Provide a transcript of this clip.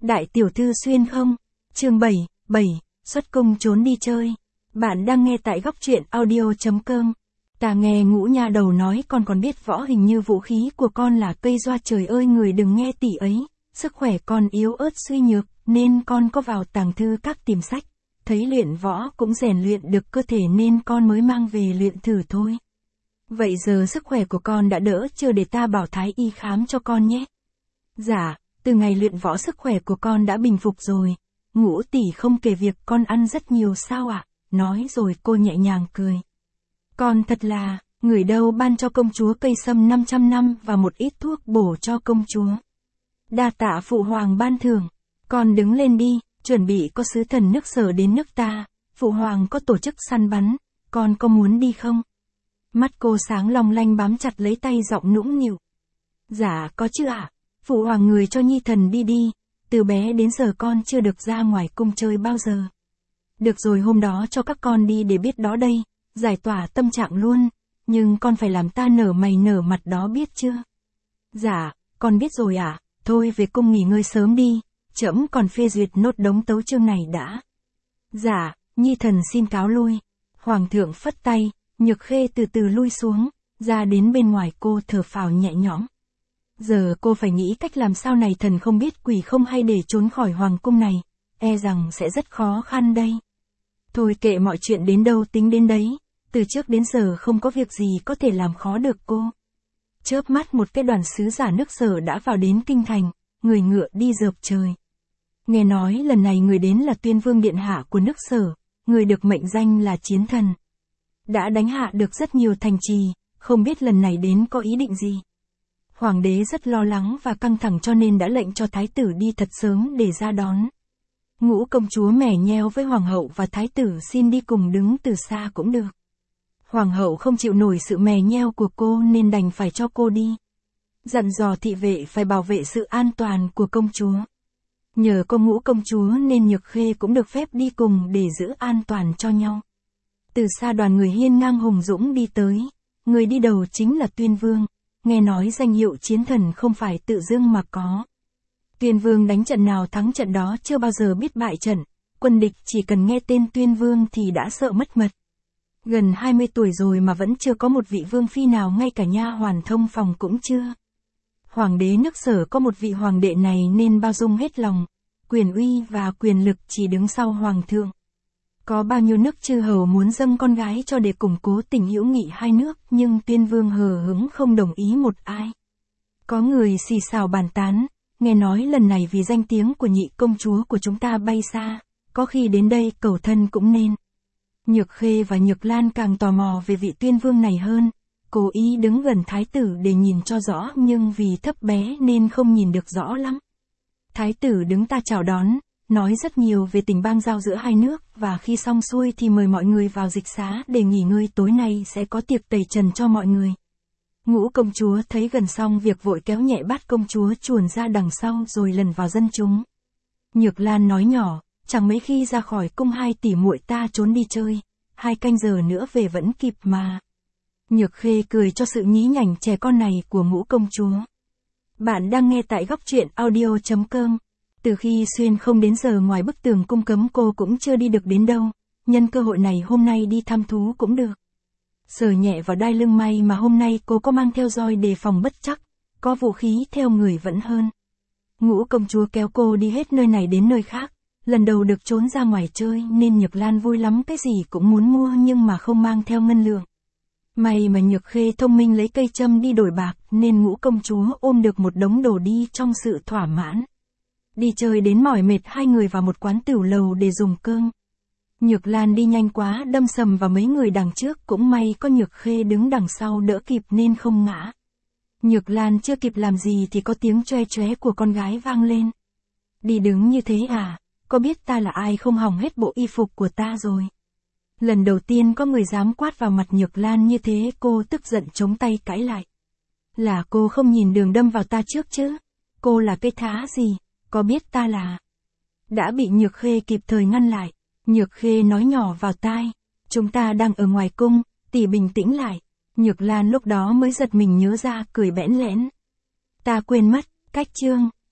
Đại tiểu thư xuyên không? Chương 7, xuất cung trốn đi chơi. Bạn đang nghe tại góc truyện audio.com. Ta nghe Ngũ nha đầu nói con còn biết võ, hình như vũ khí của con là cây doa. Trời ơi, người đừng nghe tỷ ấy, sức khỏe con yếu ớt suy nhược, nên con có vào tàng thư các tìm sách. Thấy luyện võ cũng rèn luyện được cơ thể nên con mới mang về luyện thử thôi. Vậy giờ sức khỏe của con đã đỡ chưa, để ta bảo thái y khám cho con nhé. Dạ, từ ngày luyện võ sức khỏe của con đã bình phục rồi. Ngũ tỷ không kể việc con ăn rất nhiều sao ạ? Nói rồi cô nhẹ nhàng cười. Con thật là, người đâu ban cho công chúa cây sâm 500 năm và một ít thuốc bổ cho công chúa. Đa tạ phụ hoàng ban thưởng. Con đứng lên đi, chuẩn bị có sứ thần nước Sở đến nước ta. Phụ hoàng có tổ chức săn bắn, con có muốn đi không? Mắt cô sáng long lanh bám chặt lấy tay, giọng nũng nịu. Dạ có chứ ạ. Phụ hoàng người cho nhi thần đi đi. Từ bé đến giờ con chưa được ra ngoài cung chơi bao giờ. Được rồi, hôm đó cho các con đi để biết đó đây, giải tỏa tâm trạng luôn. Nhưng con phải làm ta nở mày nở mặt đó, biết chưa? Dạ, con biết rồi ạ. Thôi về cung nghỉ ngơi sớm đi, trẫm còn phê duyệt nốt đống tấu chương này đã. Dạ, nhi thần xin cáo lui. Hoàng thượng phất tay, Nhược Khê từ từ lui xuống, ra đến bên ngoài. cô thở phào nhẹ nhõm. Giờ cô phải nghĩ cách làm sao này, thần không biết quỷ không hay để trốn khỏi hoàng cung này, e rằng sẽ rất khó khăn đây. Thôi kệ mọi chuyện, đến đâu tính đến đấy, từ trước đến giờ không có việc gì có thể làm khó được cô. Chớp mắt một cái đoàn sứ giả nước Sở đã vào đến kinh thành, người ngựa đi rợp trời. Nghe nói lần này người đến là Tuyên Vương điện hạ của nước Sở, người được mệnh danh là chiến thần. Đã đánh hạ được rất nhiều thành trì, không biết lần này đến có ý định gì. Hoàng đế rất lo lắng và căng thẳng cho nên đã lệnh cho thái tử đi thật sớm để ra đón. Ngũ công chúa mè nheo với hoàng hậu và thái tử xin đi cùng, đứng từ xa cũng được. Hoàng hậu không chịu nổi sự mè nheo của cô nên đành phải cho cô đi. Dặn dò thị vệ phải bảo vệ sự an toàn của công chúa. Nhờ có Ngũ công chúa nên Nhược Khê cũng được phép đi cùng để giữ an toàn cho nhau. Từ xa đoàn người hiên ngang hùng dũng đi tới. Người đi đầu chính là Tuyên Vương. Nghe nói danh hiệu chiến thần không phải tự dưng mà có. Tuyên Vương đánh trận nào thắng trận đó, chưa bao giờ biết bại trận. Quân địch chỉ cần nghe tên Tuyên Vương thì đã sợ mất mật. Gần 20 tuổi rồi mà vẫn chưa có một vị vương phi nào, ngay cả nha hoàn thông phòng cũng chưa. Hoàng đế nước Sở có một vị hoàng đệ này nên bao dung hết lòng. Quyền uy và quyền lực chỉ đứng sau hoàng thượng. Có bao nhiêu nước chư hầu muốn dâng con gái cho để củng cố tình hữu nghị hai nước, nhưng Tuyên Vương hờ hững không đồng ý một ai. Có người xì xào bàn tán, nghe nói lần này vì danh tiếng của nhị công chúa của chúng ta bay xa, có khi đến đây cầu thân cũng nên. Nhược Khê và Nhược Lan càng tò mò về vị Tuyên Vương này hơn, cố ý đứng gần thái tử để nhìn cho rõ, nhưng vì thấp bé nên không nhìn được rõ lắm. Thái tử đứng ta chào đón, nói rất nhiều về tình bang giao giữa hai nước, và khi xong xuôi thì mời mọi người vào dịch xá để nghỉ ngơi, tối nay sẽ có tiệc tẩy trần cho mọi người. Ngũ công chúa thấy gần xong việc vội kéo nhẹ bát công chúa chuồn ra đằng sau rồi lần vào dân chúng. Nhược Lan nói nhỏ, chẳng mấy khi ra khỏi cung hai tỷ muội ta trốn đi chơi, 2 canh giờ nữa về vẫn kịp mà. Nhược Khê cười cho sự nhí nhảnh trẻ con này của Ngũ công chúa. Bạn đang nghe tại góc truyện audio.com. Từ khi xuyên không đến giờ ngoài bức tường cung cấm cô cũng chưa đi được đến đâu, nhân cơ hội này hôm nay đi thăm thú cũng được. Sờ nhẹ vào đai lưng, may mà hôm nay cô có mang theo roi đề phòng bất chắc, có vũ khí theo người vẫn hơn. Ngũ công chúa kéo cô đi hết nơi này đến nơi khác, lần đầu được trốn ra ngoài chơi nên Nhược Lan vui lắm, cái gì cũng muốn mua nhưng mà không mang theo ngân lượng. May mà Nhược Khê thông minh lấy cây châm đi đổi bạc nên Ngũ công chúa ôm được một đống đồ đi trong sự thỏa mãn. Đi chơi đến mỏi mệt, hai người vào một quán tửu lầu để dùng cơm. Nhược Lan đi nhanh quá đâm sầm vào mấy người đằng trước, cũng may có Nhược Khê đứng đằng sau đỡ kịp nên không ngã. Nhược Lan chưa kịp làm gì thì có tiếng choe choé của con gái vang lên. Đi đứng như thế à, có biết ta là ai không, hỏng hết bộ y phục của ta rồi. Lần đầu tiên có người dám quát vào mặt Nhược Lan như thế, cô tức giận chống tay cãi lại. Là cô không nhìn đường đâm vào ta trước chứ, cô là cái thá gì, có biết ta là... Đã bị Nhược Khê kịp thời ngăn lại. Nhược Khê nói nhỏ vào tai, chúng ta đang ở ngoài cung, tỷ bình tĩnh lại. Nhược Lan lúc đó mới giật mình nhớ ra, cười bẽn lẽn. Ta quên mất, cách chương.